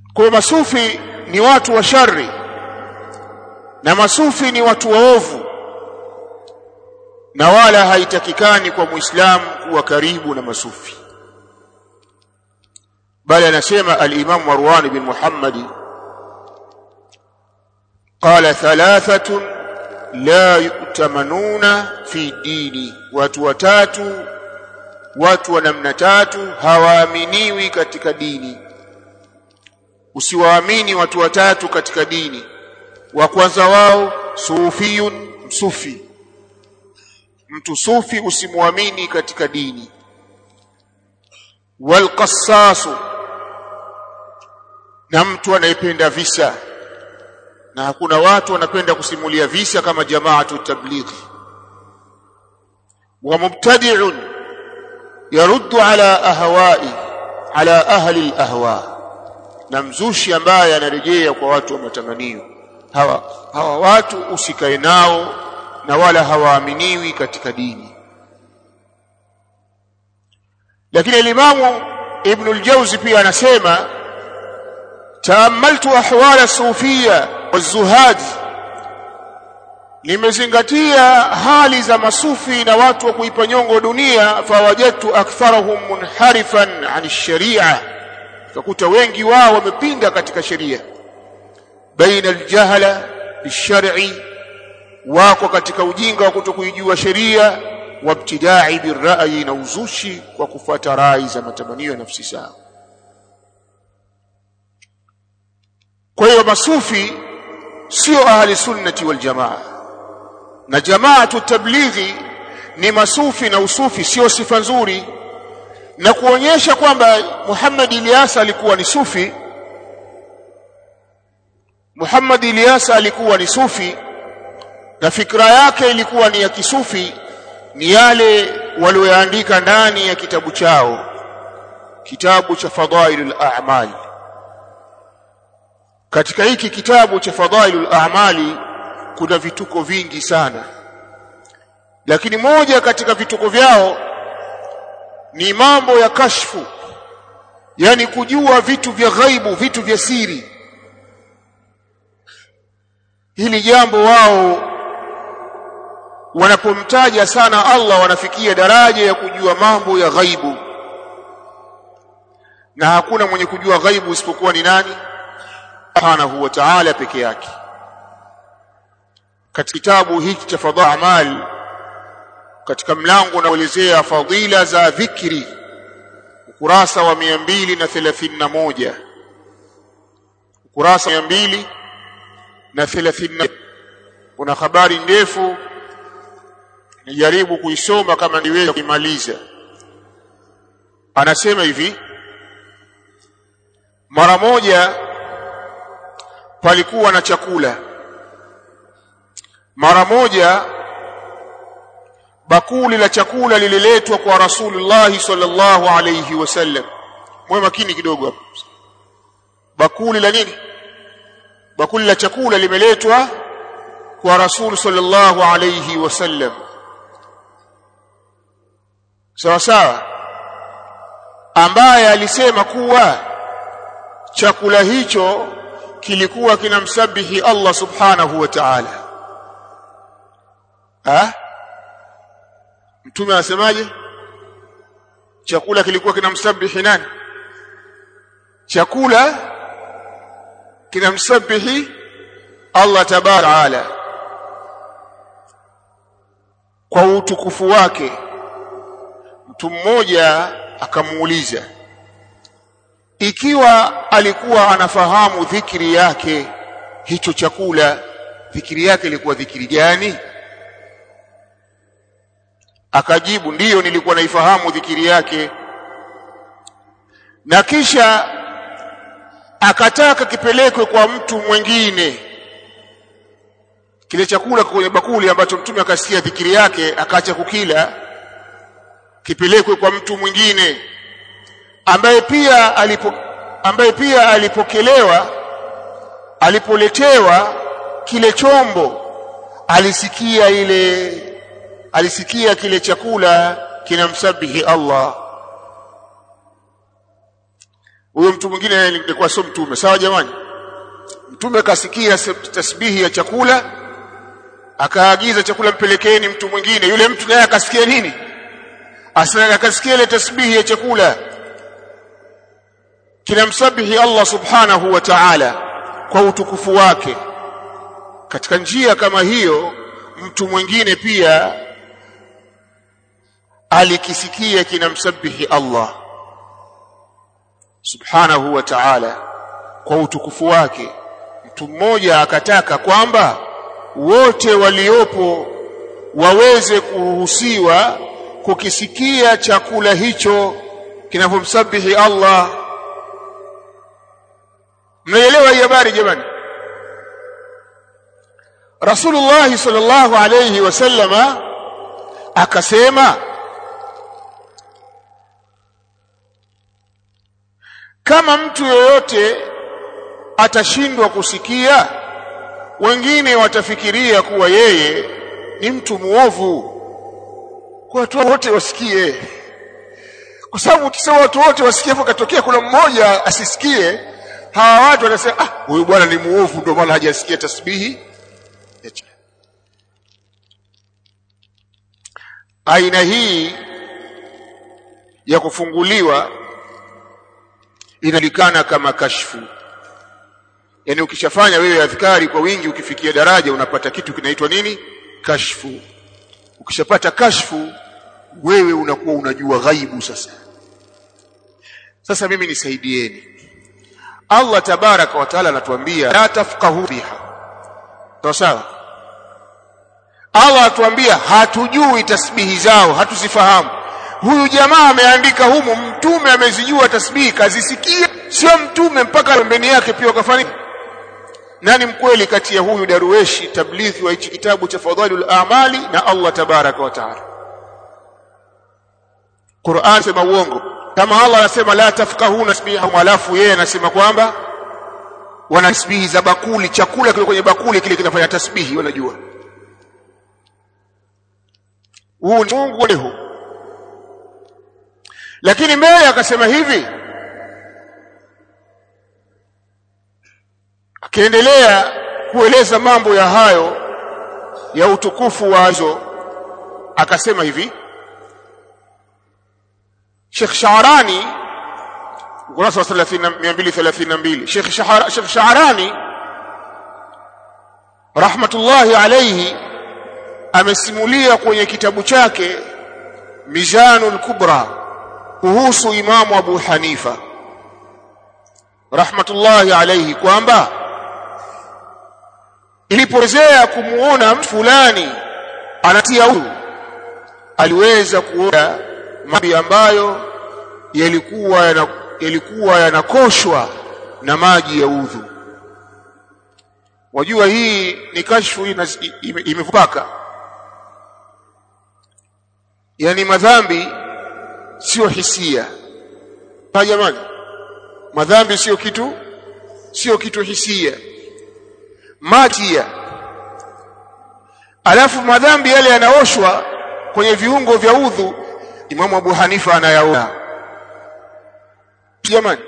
Kwa masufi ni watu wa shari na masufi ni watu waovu, na wala haitakikani kwa Muislamu kuwa karibu na masufi. Bali anasema al-Imam Marwan bin Muhammad qala thalathatun la yu'tamanuna fi dini, watu watatu, watu wa namna tatu hawaaminiwi katika dini. Usiwaamini watu watatu katika dini. Wa kwanza wao sufiyun, sufi. Mtu sufi usimuamini katika dini. Wal qassasu, na mtu anayependa visa, na hakuna watu wanapenda kusimulia visa kama jamaatu tablighi. Wa mubtadi'un yaruddu ala ahwa'i ala ahli al-ahwa, na mzushi ambaye anarejea kwa watu wa matamanio. Hawa watu usikae nao na wala hawaaminiwi katika dini. Lakini Imamu Ibn al-Jawzi pia anasema taamaltu ahwala sufia wazuhad, nimezingatia hali za masufi na watu wa kuipa nyongo dunia. Fawajadtu aktharahum munharifan an sharia, fakuta wengi wao wamepinda katika sheria. Baina aljahala bishar'i, wako katika ujinga wa kutokuijua sheria. Wabtidai birra'yi, na uzushi kwa kufuata rai za matamanio ya nafsi zao. Kwa hiyo masufi sio ahli sunnati wal jamaa, na jamaatu tablighi ni masufi, na usufi sio sifa nzuri. Na kuonyesha kwamba Muhammad Ilyas alikuwa ni sufi, Muhammad Ilyas alikuwa ni sufi na fikra yake ilikuwa ni ya kisufi, ni yale walioandika ndani ya kitabu chao, kitabu cha Fadailul A'mal. Katika hiki kitabu cha Fadailul A'mali kuna vituko vingi sana, lakini moja katika vituko vyao ni mambo ya kashfu, yani kujua vitu vya ghaibu, vitu vya siri. Hili jambo wao wanapomtaja sana Allah wanafikia daraja ya kujua mambo ya ghaibu, na hakuna mwenye kujua ghaibu isipokuwa ni nani? Subhanahu wa ta'ala peke yake. Katika kitabu hiki cha Fadhail A'mal, katika mlango unaoelezea fadhila za dhikri, ukurasa wa 231, ukurasa 230, kuna habari ndefu, nijaribu kuisoma kama niweza kuimaliza. Anasema hivi: mara moja palikuwa na chakula. Mara moja bakuli la chakula lililetwa kwa Rasulullah sallallahu alayhi wasallam. Mwe makini kidogo hapo. Bakuli la nini? Bakuli la chakula limeletwa kwa Rasul sallallahu alayhi wasallam. Sawa sawa, ambaye alisema kuwa chakula hicho kilikuwa kinamsabihi Allah subhanahu wa ta'ala. Mtume anasemaje? Chakula kilikuwa kinamsabihi nani? Chakula kinamsabihi Allah tabaraka kwa utukufu wake. Mtu mmoja akamuuliza, ikiwa alikuwa anafahamu dhikri yake hicho chakula, dhikri yake ilikuwa dhikri gani? Akajibu, ndiyo, nilikuwa naifahamu dhikri yake. Na kisha akataka kipelekwe kwa mtu mwingine kile chakula kwenye bakuli ambacho mtume akasikia dhikri yake akaacha kukila, kipelekwe kwa mtu mwingine ambaye pia alipoletewa kile chombo alisikia kile chakula kinamsabihi Allah. huyo mtu mwingine alikuwa sio mtume. Sawa jamani? Mtume kasikia tasbihi ya chakula, akaagiza chakula mpelekeni mtu mwingine. Yule mtu naye akasikia nini? Akasikia ile tasbihi ya chakula kinamsabihi Allah subhanahu wa ta'ala kwa utukufu wake. Katika njia kama hiyo mtu mwingine pia alikisikia kinamsabihi Allah subhanahu wa ta'ala kwa utukufu wake. Mtu mmoja akataka kwamba wote waliopo waweze kuruhusiwa kukisikia chakula hicho kinapomsabihi Allah. Mnaelewa hii habari jamani? Rasulullah sallallahu alayhi wasallama akasema, kama mtu yeyote atashindwa kusikia, wengine watafikiria kuwa yeye ni mtu muovu, kwa watu wote wasikie. Kwa sababu ukisema watu wote wasikie hapo katokea kuna mmoja asisikie, hawa watu wanasema huyu bwana ni muovu ndio maana hajasikia tasbihi. Aina hii ya kufunguliwa inalikana kama kashfu. Yani ukishafanya wewe adhkari kwa wingi, ukifikia daraja unapata kitu kinaitwa nini? Kashfu. Ukishapata kashfu wewe unakuwa unajua ghaibu. Sasa mimi nisaidieni. Allah tabaraka wa taala anatuambia la tafqahu biha. Sawa? Allah atuambia hatujui tasbihi zao, hatuzifahamu. Huyu jamaa ameandika humu, mtume amezijua tasbihi, kazisikia. Sio mtume mpaka pembeni yake pia wakafanya. Nani mkweli kati ya huyu darueshi tablighi wa hichi kitabu cha Fadhailul A'mali na Allah tabaraka wa taala? Qur'an sema uongo. Kama Allah anasema la tafqahuna tasbihahum, alafu yeye anasema kwamba wana tasbihi za bakuli, chakula kile kwenye bakuli kile kinafanya tasbihi, wanajua. Huu ni Mungu leo. Lakini mbele akasema hivi, akiendelea kueleza mambo ya hayo ya utukufu wazo, akasema hivi, Sheikh Sha'rani ukurasa wa 232, Sheikh Sha'rani rahmatullahi alayhi amesimulia kwenye kitabu chake Mizanul Kubra kuhusu Imamu Abu Hanifa rahmatullahi alayhi kwamba ilipozea kumuona mtu fulani anatia udhu, aliweza kuona mambo ambayo yalikuwa yanakoshwa na maji ya udhu. Wajua hii ni kashfu imevupaka. Yani madhambi sio hisia. Jamani, madhambi sio kitu hisia. Maji alafu madhambi yale yanaoshwa kwenye viungo vya udhu. Imamu Abu Hanifa anayaona. Jamani,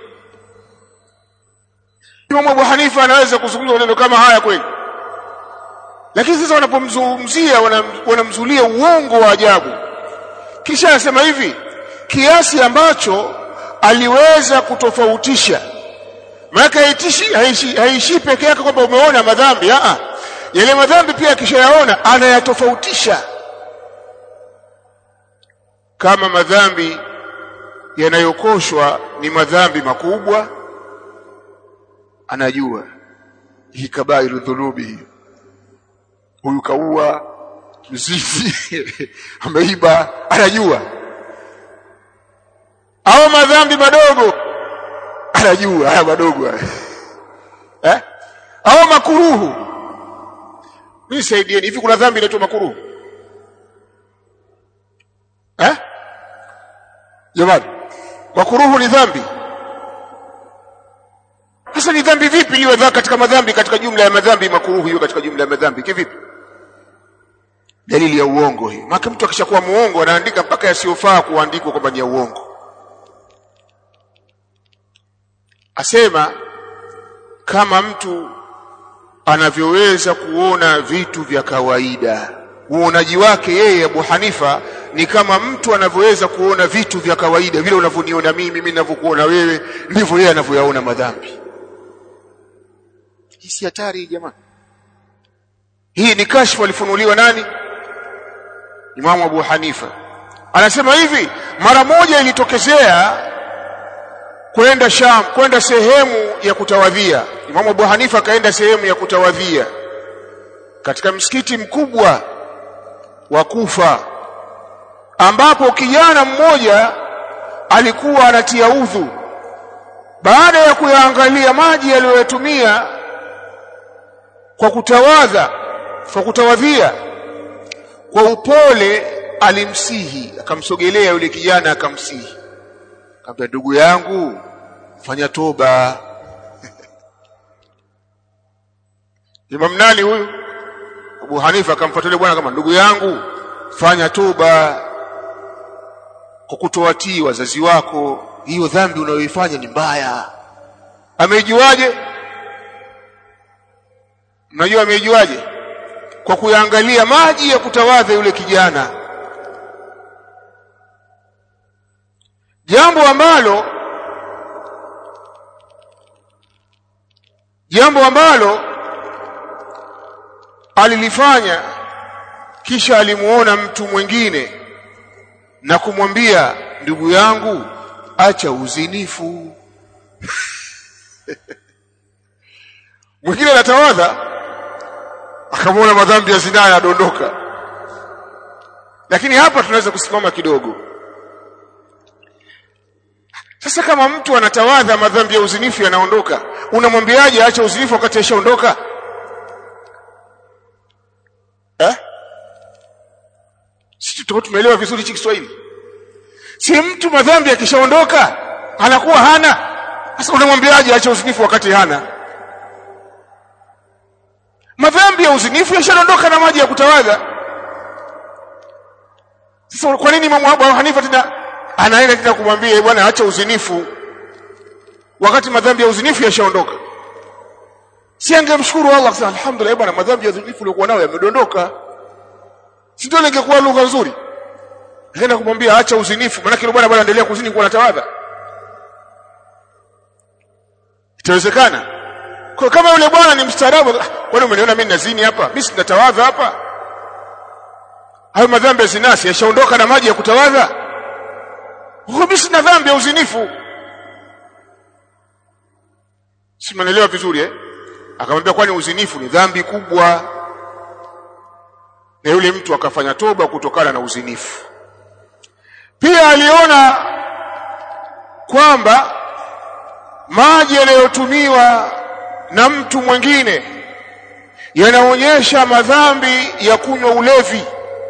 Imamu Abu Hanifa anaweza kuzungumza maneno kama haya kweli? Lakini sasa wanapomzungumzia wanamzulia uongo wa ajabu. Kisha anasema hivi, kiasi ambacho aliweza kutofautisha. Maana haishi peke yake kwamba umeona madhambi, yale madhambi pia akishayaona anayatofautisha. Kama madhambi yanayokoshwa ni madhambi makubwa, anajua hii kabairu dhunubi, huyu kaua, mzizi, ameiba, anajua. Au madhambi madogo anajua haya madogo au makuruhu. Mimi saidieni, hivi kuna dhambi inaitwa makuruhu? Jamani, makuruhu ni dhambi? Sasa ni dhambi vipi liwe katika madhambi, katika jumla ya madhambi makuruhu hiyo katika jumla ya madhambi kivipi? Dalili ya uongo hiyo. Maana mtu akishakuwa muongo anaandika mpaka yasiyofaa kuandikwa kwamba ni ya uongo. asema kama mtu anavyoweza kuona vitu vya kawaida. Uonaji wake yeye Abu Hanifa ni kama mtu anavyoweza kuona vitu vya kawaida, vile unavyoniona mimi ninavyokuona wewe, ndivyo yeye anavyoyaona madhambi. Hii si hatari jamani? Hii ni kashfa alifunuliwa nani? Imam Abu Hanifa. Anasema hivi, mara moja ilitokezea kwenda Sham, kwenda sehemu ya kutawadhia. Imam Abu Hanifa akaenda sehemu ya kutawadhia katika msikiti mkubwa wa Kufa, ambapo kijana mmoja alikuwa anatia udhu. Baada ya kuyaangalia maji aliyotumia kwa kutawadhia, kwa upole alimsihi, akamsogelea yule kijana akamsihi, akamwambia, ndugu yangu, fanya toba. Imam nani huyu? Abu Hanifa akamfuatilia bwana kama, ndugu yangu, fanya toba kwa kutowatii wazazi wako, hiyo dhambi unayoifanya ni mbaya. Ameijuaje? Mnajua ameijuaje? Kwa kuyaangalia maji ya kutawadha yule kijana, jambo ambalo alilifanya. Kisha alimuona mtu mwingine na kumwambia, ndugu yangu, acha uzinifu. Mwingine anatawadha, akamwona madhambi ya zina yanadondoka. Lakini hapa tunaweza kusimama kidogo. Sasa kama mtu anatawadha madhambi ya uzinifu yanaondoka, unamwambiaje acha uzinifu wakati yashaondoka? Sisi tumeelewa vizuri hiki Kiswahili. Si mtu madhambi yakishaondoka anakuwa hana. Sasa unamwambiaje acha uzinifu wakati hana? Madhambi ya uzinifu yashaondoka na maji ya kutawadha. Sasa kwa nini Imam Abu Hanifa tena anaenda tena kumwambia bwana acha uzinifu wakati madhambi ya uzinifu yashaondoka? Si angemshukuru Allah sana, alhamdulillah bwana, madhambi ya uzinifu uliokuwa nayo yamedondoka. Si ndio ingekuwa lugha nzuri? Akaenda kumwambia acha uzinifu, maana kile bwana endelea kuzini kwa natawadha. Itawezekana? Kwa kama yule bwana ni mstaarabu, kwani umeniona mimi nazini hapa? Mimi sinatawadha hapa. Hayo madhambi ya zinasi yashaondoka na maji ya kutawadha. Mimi sina dhambi ya uzinifu. Si mnaelewa vizuri Akamwambia kwani uzinifu ni dhambi kubwa. Na yule mtu akafanya toba kutokana na uzinifu. Pia aliona kwamba maji yanayotumiwa na mtu mwingine yanaonyesha madhambi ya kunywa ulevi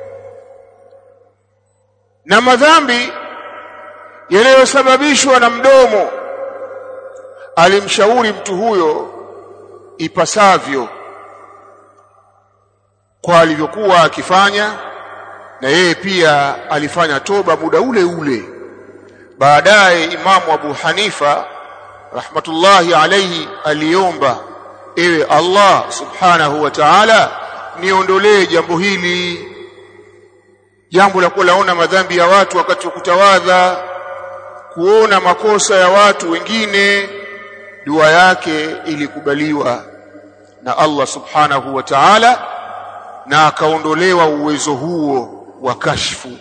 na madhambi yanayosababishwa na mdomo. Alimshauri mtu huyo ipasavyo kwa alivyokuwa akifanya, na yeye pia alifanya toba muda ule ule. Baadaye Imamu Abu Hanifa rahmatullahi alayhi aliomba, ewe Allah subhanahu wa ta'ala, niondolee jambo hili, jambo la kulaona madhambi ya watu wakati wa kutawadha, kuona makosa ya watu wengine. Dua yake ilikubaliwa na Allah subhanahu wa ta'ala, na akaondolewa uwezo huo wa kashfu.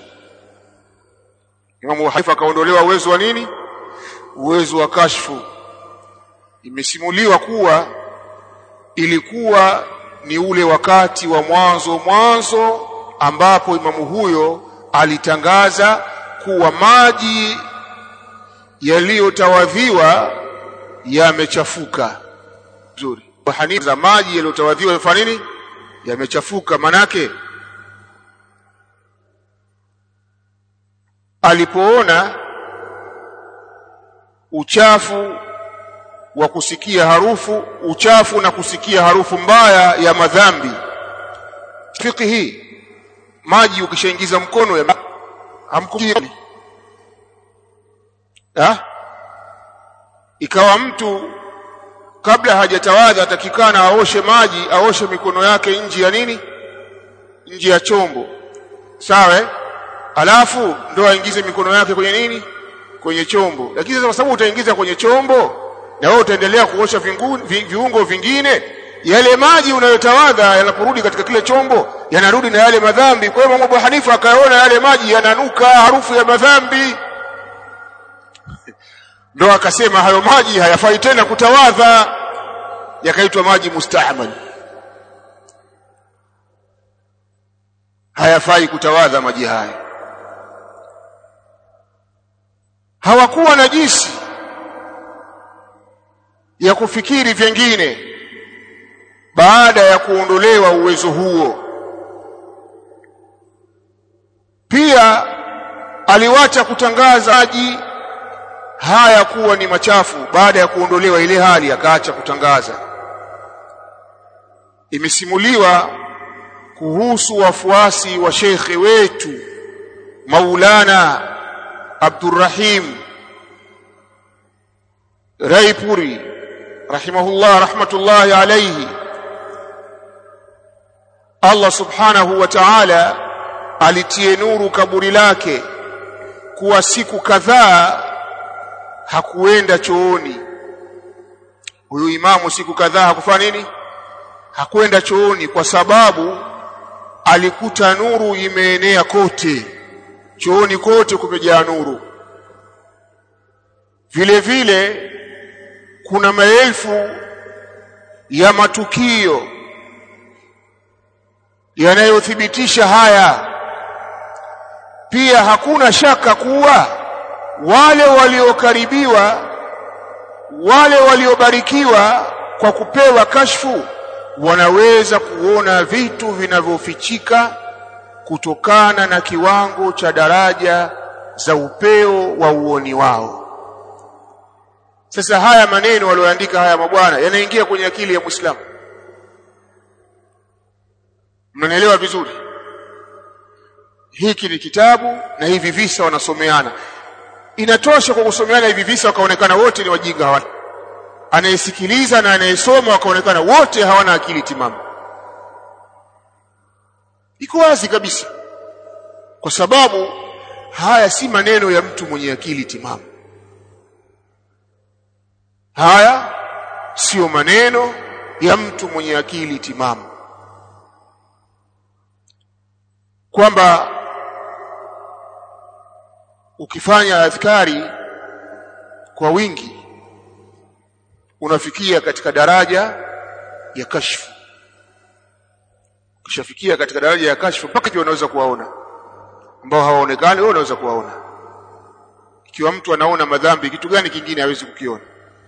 Imamu Hanifa akaondolewa uwezo wa nini? Uwezo wa kashfu. Imesimuliwa kuwa ilikuwa ni ule wakati wa mwanzo ambapo imamu huyo alitangaza kuwa maji yaliyotawadhiwa yamechafuka. Nzuri. Hanifa, maji yaliyotawadhiwa yafanya nini? Yamechafuka. Manake alipoona uchafu wa kusikia harufu, uchafu na kusikia harufu mbaya ya madhambi. Fiqh hii, maji ukishaingiza mkono ya hamkujini ikawa mtu kabla hajatawadha atakikana aoshe mikono yake nje ya nini? Nje ya chombo. Sawa? Alafu ndo aingize mikono yake kwenye nini? Kwenye chombo. Lakini sasa kwa sababu utaingiza kwenye chombo na wewe utaendelea kuosha viungo vingine, yale maji unayotawadha yanaporudi katika kile chombo yanarudi na yale madhambi. Kwa hiyo Imam Abu Hanifa akaona yale maji yananuka harufu ya madhambi. Ndio akasema hayo maji hayafai tena kutawadha, yakaitwa maji mustahmal. Hayafai kutawadha maji haya. Hawakuwa na jinsi ya kufikiri vingine baada ya kuondolewa uwezo huo. Pia aliwacha kutangaza maji haya kuwa ni machafu baada ya kuondolewa ile hali, akaacha kutangaza. Imesimuliwa kuhusu wafuasi wa shekhe wetu Maulana Abdurrahim Raipuri rahimahullah rahmatullahi alayhi, Allah subhanahu wa ta'ala alitie nuru kaburi lake, kuwa siku kadhaa hakuenda chooni. Huyu imamu siku kadhaa hakufanya nini? Hakuenda chooni, kwa sababu alikuta nuru imeenea kote, chooni kote kumejaa nuru. Vile vile kuna maelfu ya matukio yanayothibitisha haya. Pia hakuna shaka kuwa wale waliokaribiwa, wale waliobarikiwa kwa kupewa kashfu, wanaweza kuona vitu vinavyofichika kutokana na kiwango cha daraja za upeo wa uoni wao. Sasa haya maneno walioandika haya mabwana yanaingia kwenye akili ya Muislamu. Mnaelewa vizuri? Hiki ni kitabu na hivi visa wanasomeana. Inatosha kwa kusomeana hivi visa wakaonekana wote ni wajinga hawana. Anayesikiliza na anayesoma wakaonekana wote hawana akili timamu. Iko wazi kabisa. Kwa sababu haya si maneno ya mtu mwenye akili timamu. Haya sio maneno ya mtu mwenye akili timamu. Kwamba ukifanya adhkari kwa wingi unafikia katika daraja ya kashfu. Ukishafikia katika daraja ya kashfu mpaka pia unaweza kuwaona ambao hawaonekani, wewe unaweza kuwaona. Ikiwa mtu anaona madhambi, kitu gani kingine hawezi kukiona?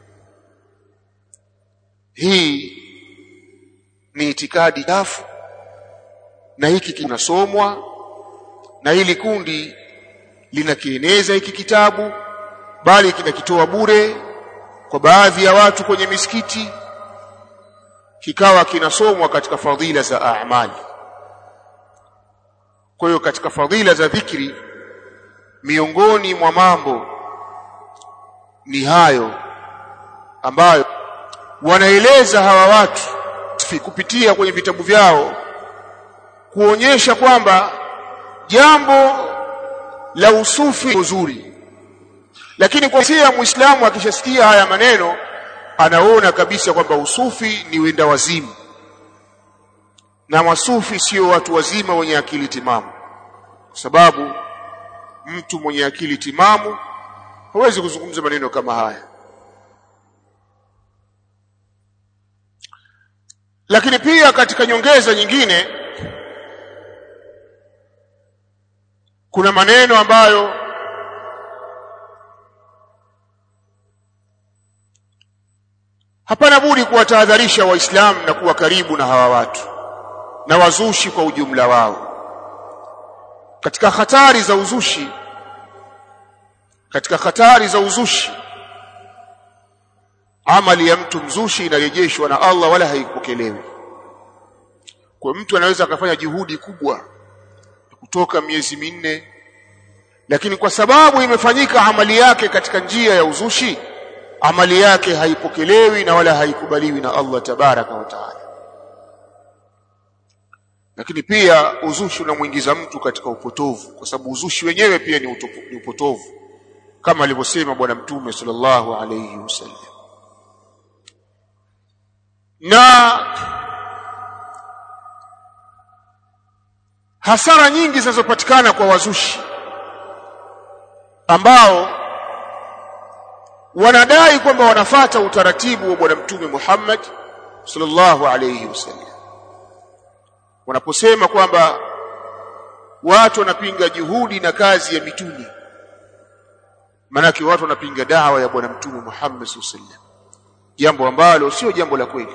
Hii ni itikadi chafu, na hiki kinasomwa na hili kundi linakieneza hiki kitabu, bali kinakitoa bure kwa baadhi ya watu kwenye misikiti, kikawa kinasomwa katika fadhila za a'mali. Kwa hiyo katika fadhila za dhikri, miongoni mwa mambo ni hayo ambayo wanaeleza hawa watu kupitia kwenye vitabu vyao, kuonyesha kwamba jambo la usufi uzuri. Lakini kwa sia Muislamu akishasikia haya maneno anaona kabisa kwamba usufi ni wenda wazimu, na masufi sio watu wazima wenye akili timamu. Kwa sababu mtu mwenye akili timamu hawezi kuzungumza maneno kama haya. Lakini pia katika nyongeza nyingine kuna maneno ambayo hapana budi kuwatahadharisha Waislamu na kuwa karibu na hawa watu na wazushi kwa ujumla wao. Katika hatari za uzushi, amali ya mtu mzushi inarejeshwa na Allah wala haipokelewi. Kwa mtu anaweza akafanya juhudi kubwa kutoka miezi 4, lakini kwa sababu imefanyika amali yake katika njia ya uzushi, amali yake haipokelewi na wala haikubaliwi na Allah tabaraka wa taala. Lakini pia uzushi unamuingiza mtu katika upotovu, kwa sababu uzushi wenyewe pia ni upotovu, kama alivyosema bwana Mtume sallallahu alayhi wasallam. Na hasara nyingi zinazopatikana kwa wazushi ambao wanadai kwamba wanafuata utaratibu wa bwana Mtume Muhammad sallallahu alayhi wasallam, wanaposema kwamba watu wanapinga juhudi na kazi ya mitume, manake watu wanapinga dawa ya bwana Mtume Muhammad sallallahu alayhi wasallam, jambo ambalo sio jambo la kweli.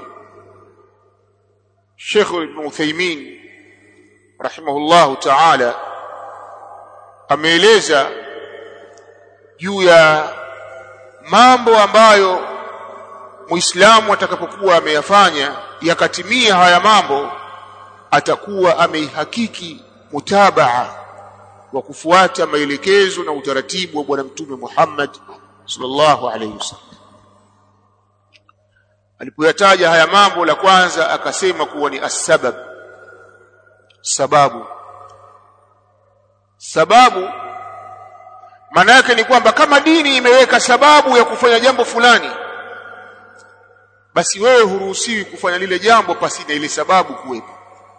Sheikh Ibn Uthaymeen rahimahullahu ta'ala ameeleza juu ya mambo ambayo Muislamu atakapokuwa ameyafanya yakatimia haya mambo, atakuwa ameihakiki mutabaa wa kufuata maelekezo na utaratibu wa bwana Mtume Muhammad sallallahu alayhi wasallam. Alipoyataja haya mambo, la kwanza akasema kuwa ni asbab, sababu maana yake ni kwamba kama dini imeweka sababu ya kufanya jambo fulani, basi wewe huruhusiwi kufanya lile jambo pasi na ile sababu kuwepo.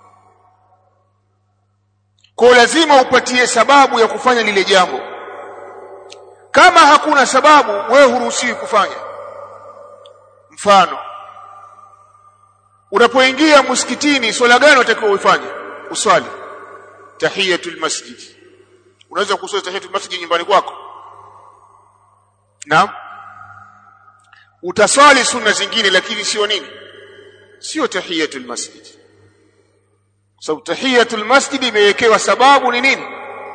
Kwa lazima upatie sababu ya kufanya lile jambo. Kama hakuna sababu, wewe huruhusiwi kufanya. Mfano, unapoingia msikitini, swala gani unatakiwa ufanye? Uswali tahiyatul masjid. Unaweza kuswali tahiyatul masjid nyumbani kwako? Naam. Utaswali sunna zingine, lakini sio nini? Sio tahiyatul masjid. Sababu tahiyatul masjid imewekewa sababu ni nini?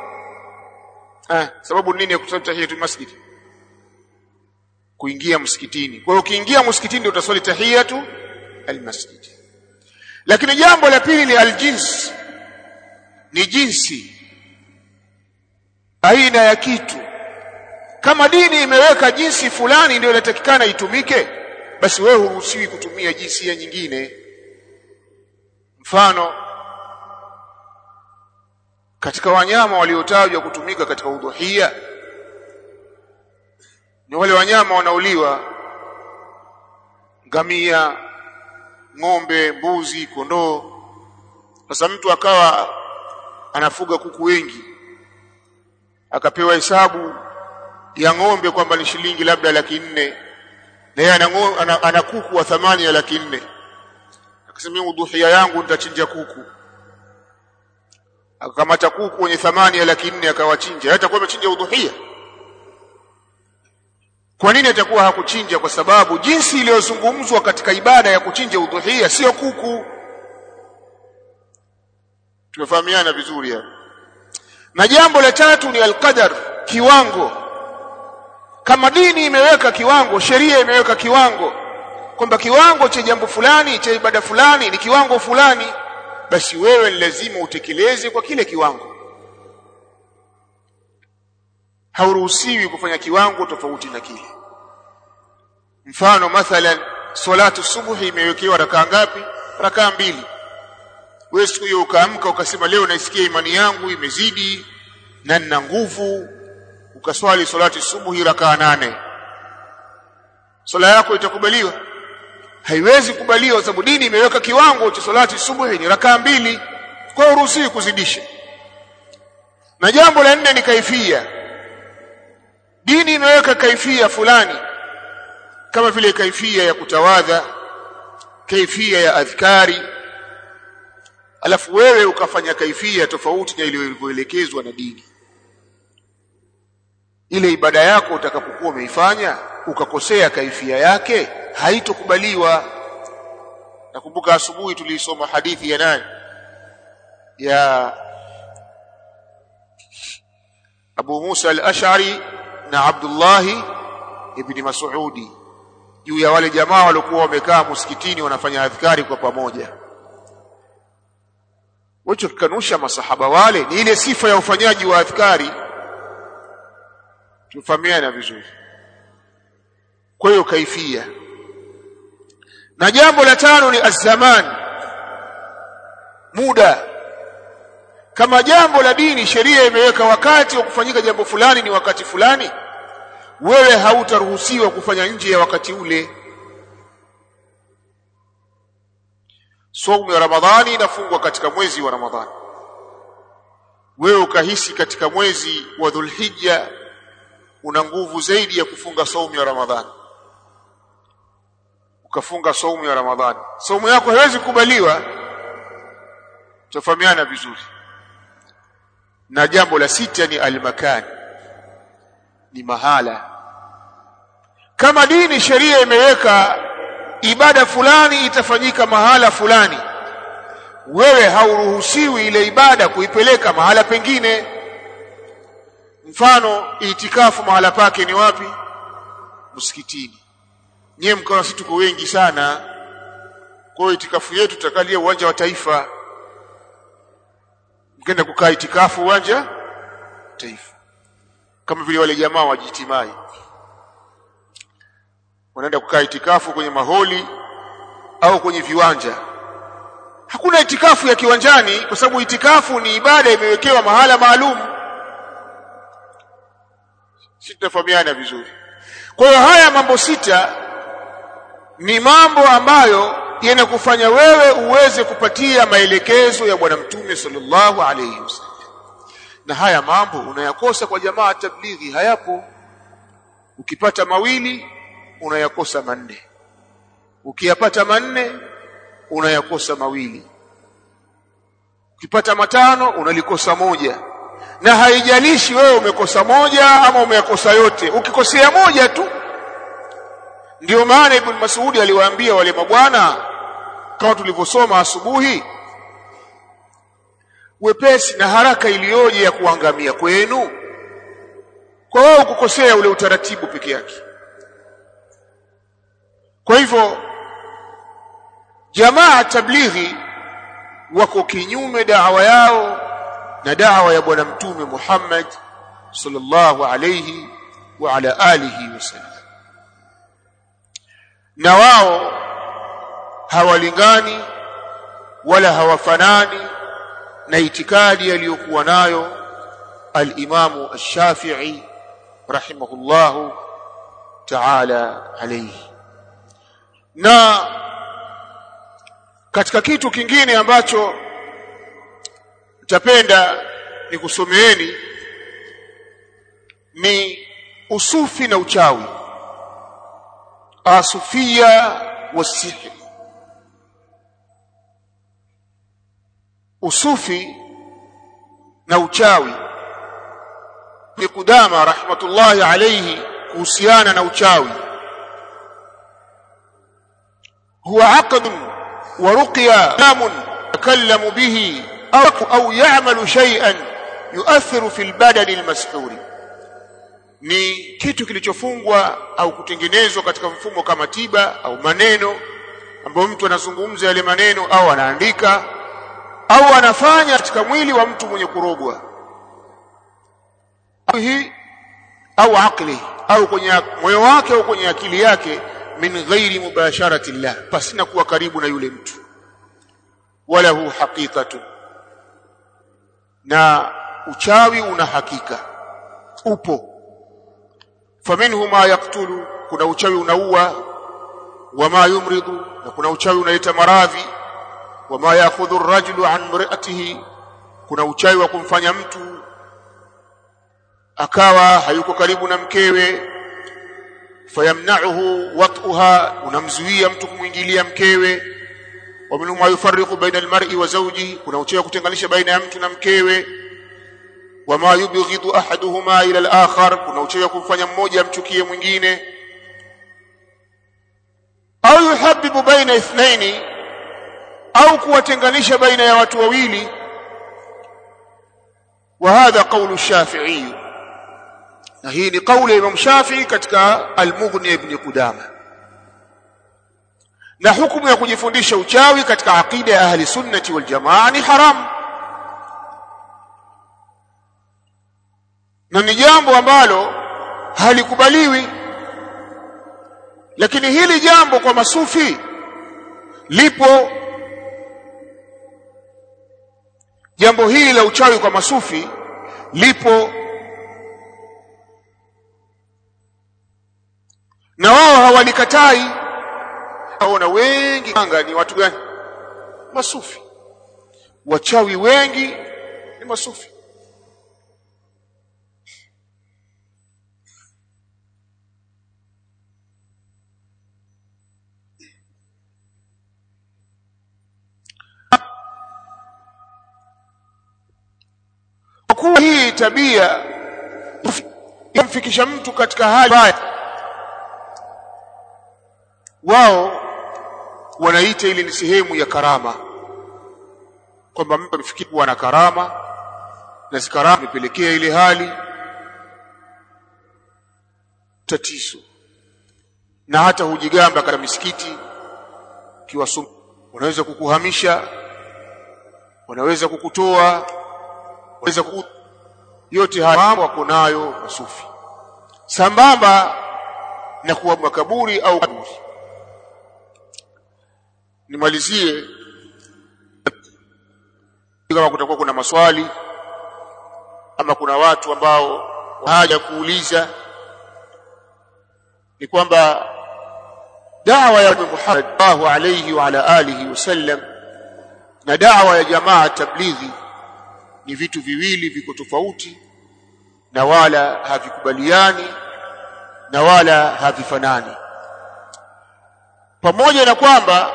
Sababu ni nini ya kuswali tahiyatul masjid? Kuingia msikitini. Kwa hiyo ukiingia msikitini ndio utaswali tahiyatu almasjid. Lakini jambo la pili ni aljins, ni jinsi, aina ya kitu. Kama dini imeweka jinsi fulani ndio inatakikana itumike, basi wewe huruhusiwi kutumia jinsia nyingine. Mfano, katika wanyama waliotajwa kutumika katika udhuhia ni wale wanyama wanauliwa: ngamia, ng'ombe, mbuzi, kondoo. Sasa mtu akawa anafuga kuku wengi, akapewa hesabu ya ng'ombe kwamba ni shilingi labda 400,000, na yeye ana kuku wa thamani ya 400,000. Akasema udhuhia yangu nitachinja kuku. Akamata kuku wenye thamani ya 400,000 akawachinja. Hatakuwa amechinja udhuhia? Kwa nini atakuwa hakuchinja? Kwa sababu jinsi iliyozungumzwa katika ibada ya kuchinja udhuhia sio kuku. Tumefahamiana vizuri hapo. Na jambo la tatu ni alqadar, kiwango. Kama dini imeweka kiwango, sheria imeweka kiwango, kwamba kiwango cha jambo fulani, cha ibada fulani ni kiwango fulani, basi wewe ni lazima utekeleze kwa kile kiwango. Hauruhusiwi kufanya kiwango tofauti na kile. Mfano, mathalan salatu subuhi imewekewa rakaa ngapi? Rakaa 2. Wewe siku hiyo ukaamka ukasema leo naisikia imani yangu imezidi na nina nguvu, ukaswali salatu subuhi rakaa 8. Swala yako itakubaliwa? Haiwezi kubaliwa, sababu dini imeweka kiwango cha salatu subuhi ni rakaa 2. Kwa hiyo uruhusiwi kuzidisha. Na jambo la 4 ni kaifia. Dini imeweka kaifia fulani, kama vile kaifia ya kutawadha, kaifia ya adhkari, alafu wewe ukafanya kaifia tofauti na ilivyoelekezwa na dini. Ile ibada yako utakapokuwa umeifanya ukakosea kaifia yake, haitokubaliwa. Nakumbuka asubuhi tulisoma hadithi ya nani? Ya Abu Musa al-Ash'ari na Abdullah ibn Mas'udi, juu ya wale jamaa waliokuwa wamekaa msikitini wanafanya adhkari kwa pamoja. Wacho kikanusha masahaba wale ni ile sifa ya ufanyaji wa adhkari. Tufahamiana vizuri. kwa hiyo kaifia. Na jambo la tano ni az-zaman, muda. Kama jambo la dini sheria imeweka wakati wa kufanyika jambo fulani ni wakati fulani, wewe hautaruhusiwa kufanya nje ya wakati ule. Saumu ya Ramadhani inafungwa katika mwezi wa Ramadhani, wewe ukahisi katika mwezi wa Dhulhijja una nguvu zaidi ya kufunga saumu ya Ramadhani, ukafunga saumu ya Ramadhani, saumu yako haiwezi kukubaliwa. Tufahamiana vizuri. Na jambo la sita ni al-makan, ni mahala. Kama dini sheria imeweka ibada fulani itafanyika mahala fulani, wewe hauruhusiwi ile ibada kuipeleka mahala pengine. Mfano, itikafu mahala pake ni wapi? Msikitini. Nyewe mkawa sisi tuko wengi sana, kwa hiyo itikafu yetu tutakalia uwanja wa Taifa. Mkenda kukaa itikafu uwanja Taifa, kama vile wale jamaa wajitimai wanaenda kukaa itikafu kwenye maholi au kwenye viwanja. Hakuna itikafu ya kiwanjani, kwa sababu itikafu ni ibada imewekewa mahala maalum. Sitafahamiana vizuri. Kwa hiyo haya mambo sita ni mambo ambayo yanakufanya wewe uweze kupatia maelekezo ya Bwana Mtume sallallahu alayhi wasallam. Na haya mambo unayakosa kwa jamaa tablighi, hayapo. Ukipata mawili unayakosa manne, ukiyapata manne unayakosa mawili, ukipata matano unalikosa moja. Na haijalishi wewe umekosa moja ama umeyakosa yote, ukikosea moja tu. Ndio maana Ibn Mas'ud aliwaambia wale mabwana, kama tulivyosoma asubuhi, wepesi na haraka iliyoje ya kuangamia kwenu kwa wao kukosea ule utaratibu peke yake. Kwa hivyo jamaa tablighi wako kinyume da'wa yao na da'wa ya Bwana Mtume Muhammad sallallahu alayhi wa ala alihi wasallam. Na wao hawalingani wala hawafanani na itikadi aliyokuwa nayo al-Imamu ash-Shafi'i rahimahullahu ta'ala alayhi. Na katika kitu kingine ambacho nitapenda nikusomeeni ni usufi na uchawi, asufia wasihri. Usufi na uchawi. Ibn Qudama rahmatullahi alayhi kuhusiana na uchawi, huwa aqd wa ruqya namun yatakallamu bihi au ya'malu shay'an yu'athiru fil badani al-mas'huri. Ni kitu kilichofungwa au kutengenezwa katika mfumo kama tiba au maneno ambayo mtu anazungumza yale maneno au anaandika au anafanya katika mwili wa mtu mwenye kurogwa, au akili au kwenye moyo wake au kwenye akili yake, min ghairi mubasharati llah, pasina kuwa karibu na yule mtu. Wala hu haqiqatu, na uchawi una hakika, upo. Faminhu ma yaqtulu, kuna uchawi unaua, wama yumridu, na kuna uchawi unaleta maradhi, wama ya'khudhu ar-rajulu an mra'atihi, kuna uchawi wa kumfanya mtu akawa hayuko karibu na mkewe, fayamna'uhu wat'uha, unamzuia mtu kumwingilia mkewe. Wa minhu ma yufarriqu baina al-mar'i wa zawjihi, kuna uchawi wa kutenganisha baina ya mtu na mkewe. Wama yubghidu ahaduhuma ila al-akhar, kuna uchawi wa kumfanya mmoja amchukie mwingine. Au yuhabbibu baina ithnaini, au kuwatenganisha baina ya watu wawili. Wa hadha qawlu Shafi'i, na hii ni kauli ya Imam Shafi'i katika Al-Mughni ibn Qudama. Na hukumu ya kujifundisha uchawi katika aqida ya ahli sunnati wal jamaa ni haram, na ni jambo ambalo halikubaliwi. Lakini hili jambo kwa masufi lipo. Jambo hili la uchawi kwa masufi lipo, na wao hawalikatai. Haona wengi anga ni watu gani? Masufi. Wachawi wengi ni masufi. Kwa hii tabia inamfikisha mtu katika hali mbaya, wao wanaita ile ni sehemu ya karama, kwamba mtu amefikia kuwa na karama na zikarama imepelekea ile hali tatizo. Na hata hujigamba katika misikiti kiwasum, wanaweza kukuhamisha, wanaweza kukutoa, wanaweza yote haya mambo wako nayo masufi, sambamba na kuwa makaburi au kaburi. Nimalizie kama kutakuwa kuna maswali ama kuna watu ambao haja kuuliza, ni kwamba da'wa ya Muhammad sallallahu alayhi wa ala alihi wasallam na da'wa ya jamaa tablighi ni vitu viwili viko tofauti, na wala havikubaliani na wala havifanani. Pamoja na kwamba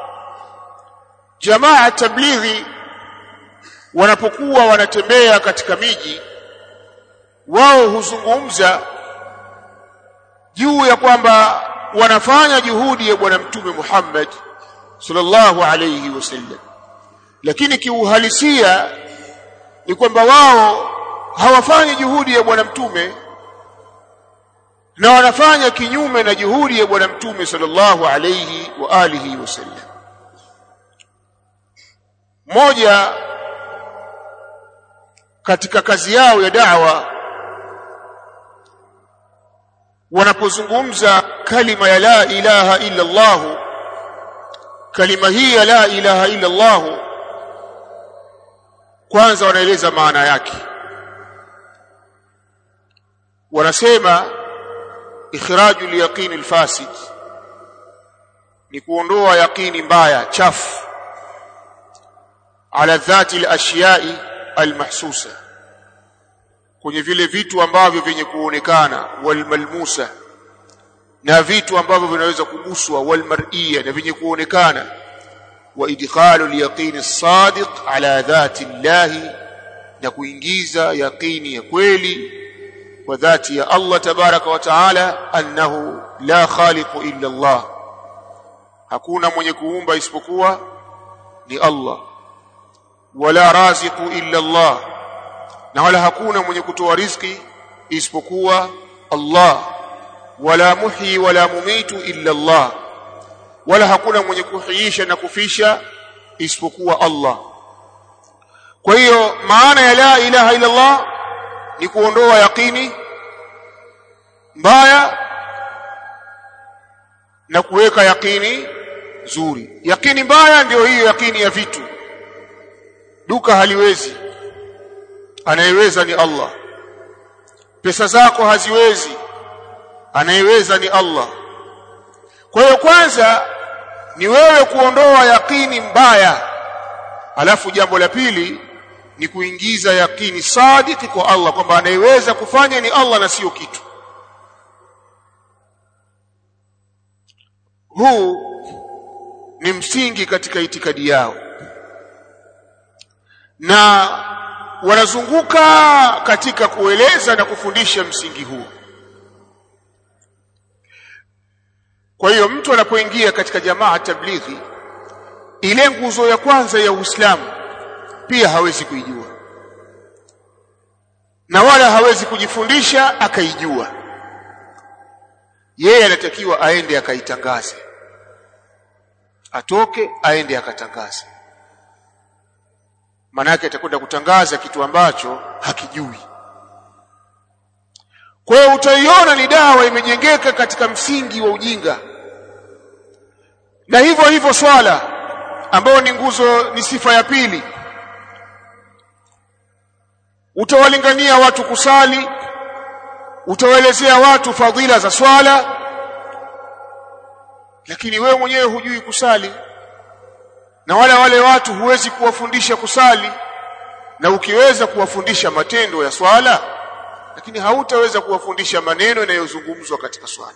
jamaa tablighi wanapokuwa wanatembea katika miji, wao huzungumza juu ya kwamba wanafanya juhudi ya bwana mtume Muhammad sallallahu alayhi wasallam, lakini kiuhalisia ni kwamba wao hawafanyi juhudi ya bwana mtume, na wanafanya kinyume na juhudi ya bwana mtume sallallahu alayhi wa alihi wasallam. Moja katika kazi yao ya da'wa, wanapozungumza kalima ya la ilaha illa Allah, kalima hii ya la ilaha illa Allah, kwanza wanaeleza maana yake. Wanasema ikhrajul yaqin alfasid, ni kuondoa yaqini mbaya chafu, ala dhati alashiyai almahsusa, kwenye vile vitu ambavyo vyenye kuonekana, walmalmusa, na vitu ambavyo vinaweza kuguswa, walmar'iyya, na vyenye kuonekana, wa idkhalu al-yaqin as-sadiq ala dhati Allah, na kuingiza yaqini ya kweli kwa dhati ya Allah tabaraka wa taala, annahu la khaliqu illa Allah, hakuna mwenye kuumba isipokuwa ni Allah, wala raziqu illa Allah, na wala hakuna mwenye kutoa riziki isipokuwa Allah, wala muhyi wala mumitu illa Allah, wala hakuna mwenye kuhuisha na kufisha isipokuwa Allah. Kwa hiyo maana ya la ilaha illa Allah ni kuondoa yaqini mbaya na kuweka yaqini nzuri. Yaqini mbaya ndio hiyo yaqini ya vitu, duka haliwezi, anayeweza ni Allah. Pesa zako haziwezi, anayeweza ni Allah. Kwa hiyo kwanza ni wewe kuondoa yaqini mbaya, alafu jambo la pili ni kuingiza yaqini sadiki kwa Allah, kwamba anayeweza kufanya ni Allah na sio kitu. Huu ni msingi katika itikadi yao, na wanazunguka katika kueleza na kufundisha msingi huu. Kwa hiyo mtu anapoingia katika jamaa tablighi, ile nguzo ya kwanza ya Uislamu pia hawezi kuijua, na wala hawezi kujifundisha akaijua. Yeye anatakiwa aende akaitangaze, atoke aende akatangaze. Maana yake atakwenda kutangaza kitu ambacho hakijui. Kwa hiyo utaiona ni dawa imejengeka katika msingi wa ujinga. Na hivyo hivyo swala ambayo ni nguzo, ni sifa ya pili. Utawalingania watu kusali, utawaelezea watu fadhila za swala, lakini wewe mwenyewe hujui kusali, na wale watu huwezi kuwafundisha kusali. Na ukiweza kuwafundisha matendo ya swala, lakini hautaweza kuwafundisha maneno yanayozungumzwa katika swala,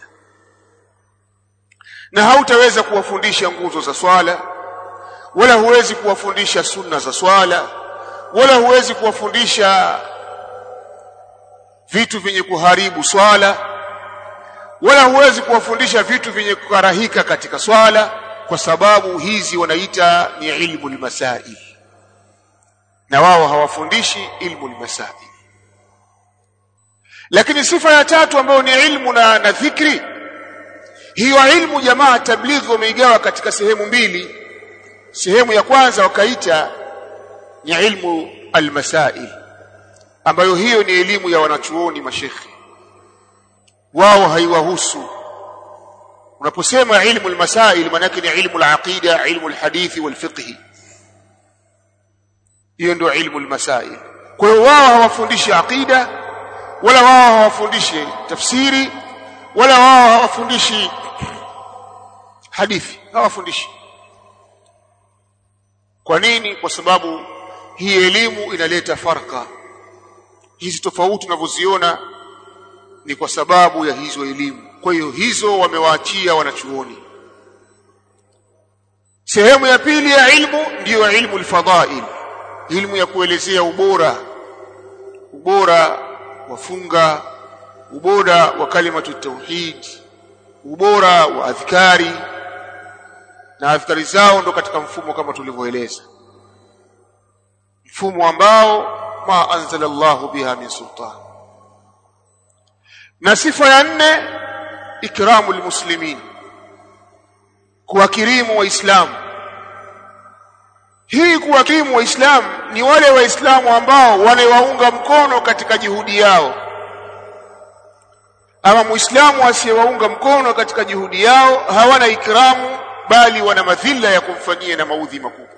na hautaweza kuwafundisha nguzo za swala, wala huwezi kuwafundisha sunna za swala, wala huwezi kuwafundisha vitu vyenye kuharibu swala, wala huwezi kuwafundisha vitu vyenye kukarahika katika swala, kwa sababu hizi wanaita ni ilmu al-masail, na wao hawafundishi ilmu al-masail. Lakini sifa ya tatu ambayo ni ilmu na dhikri, hiyo ilmu jamaa tablighi wameigawa katika sehemu mbili. Sehemu ya kwanza wakaita ni ilmu al-masail, ambayo hiyo ni elimu ya wanachuoni mashekhi, wao haiwahusu. Unaposema ilmu al-masail maana yake ni ilmu al-aqida, ilmu al-hadithi wal-fiqh. Hiyo ndio ilmu al-masail. Kwa hiyo wao hawafundishi aqida, wala wao hawafundishi tafsiri, wala wao hawafundishi hadithi, hawafundishi. Kwa nini? Kwa sababu hii elimu inaleta farka. Hizi tofauti tunavyoziona ni kwa sababu ya hizo elimu. Kwa hiyo hizo wamewaachia wanachuoni. Sehemu ya pili ya ilmu ndiyo ilmu al-fadail, ilmu ya kuelezea ubora wa funga, ubora wa kalimatu tauhid, ubora wa adhkari, na adhkari zao ndo katika mfumo kama tulivyoeleza, mfumo ambao ma anzala Allahu biha min sultan. Na sifa ya nne, ikramul muslimin, kuwakirimu waislamu. Hii kuwakirimu waislamu ni wale waislamu ambao wanawaunga mkono katika juhudi yao. Ama muislamu asiyewaunga mkono katika juhudi yao hawana ikramu, bali wana madhila ya kumfanyia na maudhi makubwa.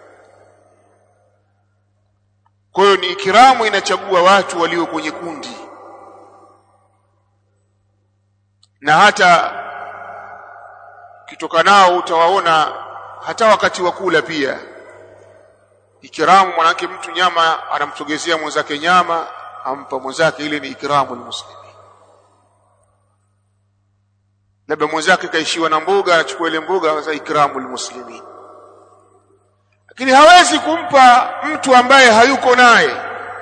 Kwa hiyo ni ikramu inachagua watu walio kwenye kundi, na hata kitoka nao utawaona hata wakati wa kula pia. Ikramu manake mtu nyama anamsogezea mwenzake nyama, ampa mwenzake, ile ni ikramul muslimin. Labda mwenzake kaishiwa na mboga, anachukua ile mboga, za ikramul muslimin. Lakini hawezi kumpa mtu ambaye hayuko naye.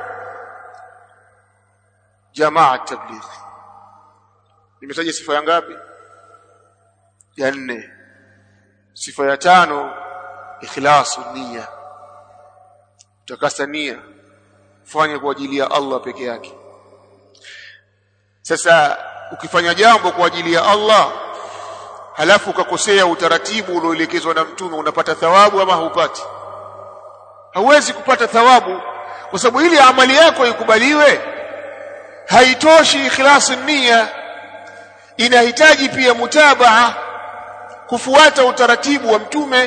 Jamaa tabligh. Nimetaja sifa ya ngapi? Ya 4. Sifa ya 5, ikhlasun niyya, takasa nia, fanya kwa ajili ya Allah peke yake. Sasa ukifanya jambo kwa ajili ya Allah halafu ukakosea utaratibu ulioelekezwa na mtume, unapata thawabu ama hupati? Hauwezi kupata thawabu, kwa sababu ili amali yako ikubaliwe haitoshi ikhlasun niyya, inahitaji pia mutabaa, kufuata utaratibu wa mtume.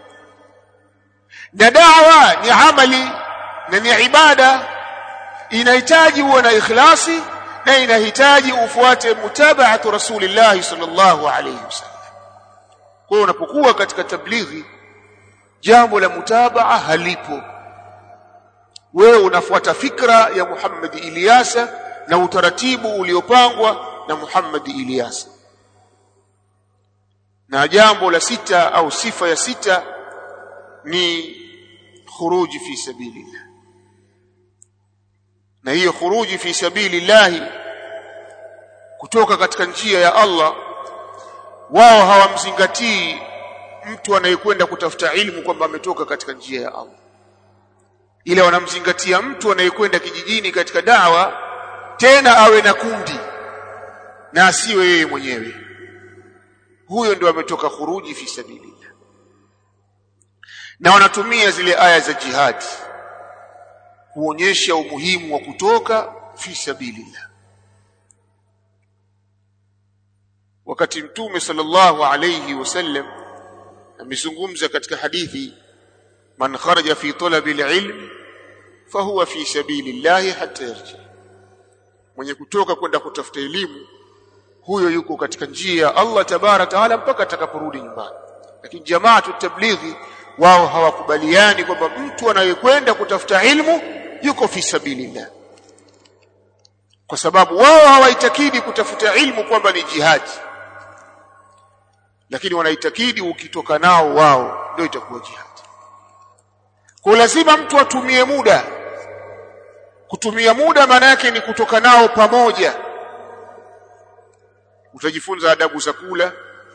Na da'wa ni amali na ni ibada, inahitaji uwe na ikhlasi, na inahitaji ufuate mutabaatu Rasulillah sallallahu alayhi wasallam. Kwa hiyo unapokuwa katika tablighi, jambo la mutabaa halipo. Wewe unafuata fikra ya Muhammad Ilyasa na utaratibu uliopangwa na Muhammad Ilyasa. Na jambo la 6 au sifa ya 6 ni khuruji fi sabilillah. Na hiyo khuruji fi sabilillah, kutoka katika njia ya Allah, wao hawamzingatii mtu anayekwenda kutafuta ilmu kwamba ametoka katika njia ya Allah, ila wanamzingatia mtu anayekwenda kijijini katika da'wa, tena awe na kundi na asiwe yeye mwenyewe. Huyo ndio ametoka khuruji fi sabilillah. Na wanatumia zile aya za jihad kuonyesha umuhimu wa kutoka fi sabilillah. Wakati Mtume sallallahu alayhi wasallam amezungumza katika hadithi, man kharaja fi talabi alilm fahuwa fi sabilillahi hatta yarji, mwenye kutoka kwenda kutafuta elimu huyo yuko katika njia ya Allah tabaraka taala mpaka atakaporudi nyumbani. Lakini jamaatu tablighi wao hawakubaliani kwamba mtu anayekwenda kutafuta ilmu yuko fi sabilillah, kwa sababu wao hawaitakidi kutafuta ilmu kwamba ni jihadi, lakini wanaitakidi ukitoka nao wao ndio itakuwa jihadi. Kwa lazima mtu atumie muda. Kutumia muda maana yake ni kutoka nao pamoja. Utajifunza adabu za kula,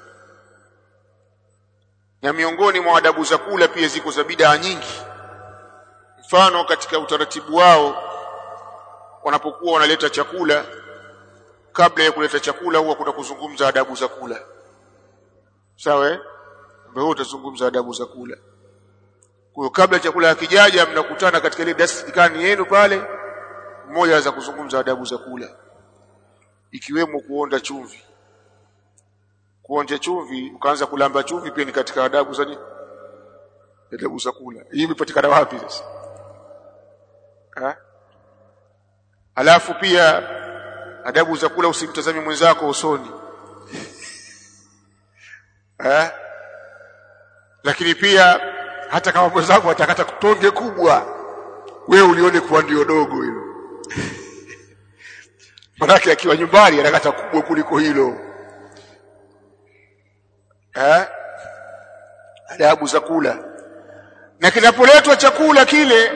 na miongoni mwa adabu za kula pia ziko za bid'a nyingi. Mfano, katika utaratibu wao wanapokuwa wanaleta chakula, kabla ya kuleta chakula huwa kuna kuzungumza adabu za kula. Sawa Mbona utazungumza adabu za kula? Kwa kabla chakula hakijaja mnakutana katika ile dastikani yenu pale, mmoja anaweza kuzungumza adabu za kula, ikiwemo kuonja chumvi. Kuonja chumvi, ukaanza kulamba chumvi pia ni katika adabu za nini? Adabu za kula. Hii imepatikana wapi sasa? Alafu pia adabu za kula, usimtazame mwenzako usoni. Lakini pia hata kama mwenzako atakata kutonge kubwa, wewe ulione kuwa ndio dogo hilo. Manake akiwa nyumbani anakata kubwa kuliko hilo. Adabu za kula. Na kinapoletwa chakula kile,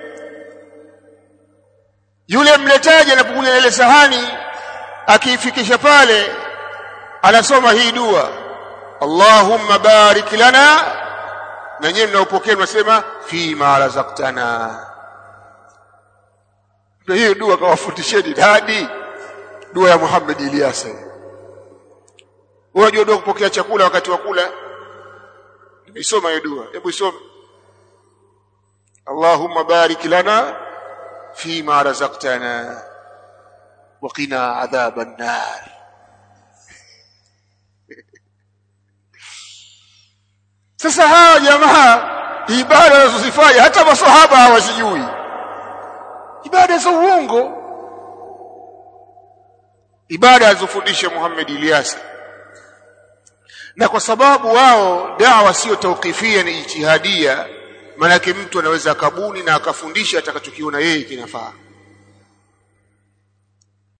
yule mletaji anapokuja na ile sahani akiifikisha pale, anasoma hii dua, Allahumma barik lana, na nyewe mnaopokea mnasema fi ma razaqtana. Ndio hiyo dua kawafundisheni hadi dua ya Muhammad Ilyas. Unajua dua kupokea chakula wakati wa kula? Nimesoma hiyo dua, hebu isome. Allahumma barik lana fi ma razaqtana wa qina adhaban nar. Sasa hawa jamaa ibada wanazozifanya hata maswahaba hawazijui, ibada za uongo, ibada alizofundisha Muhammad Ilyas. Na kwa sababu wao da'wa sio tawqifia, ni ijtihadia, maana yake mtu anaweza akabuni na akafundisha atakachokiona yeye kinafaa.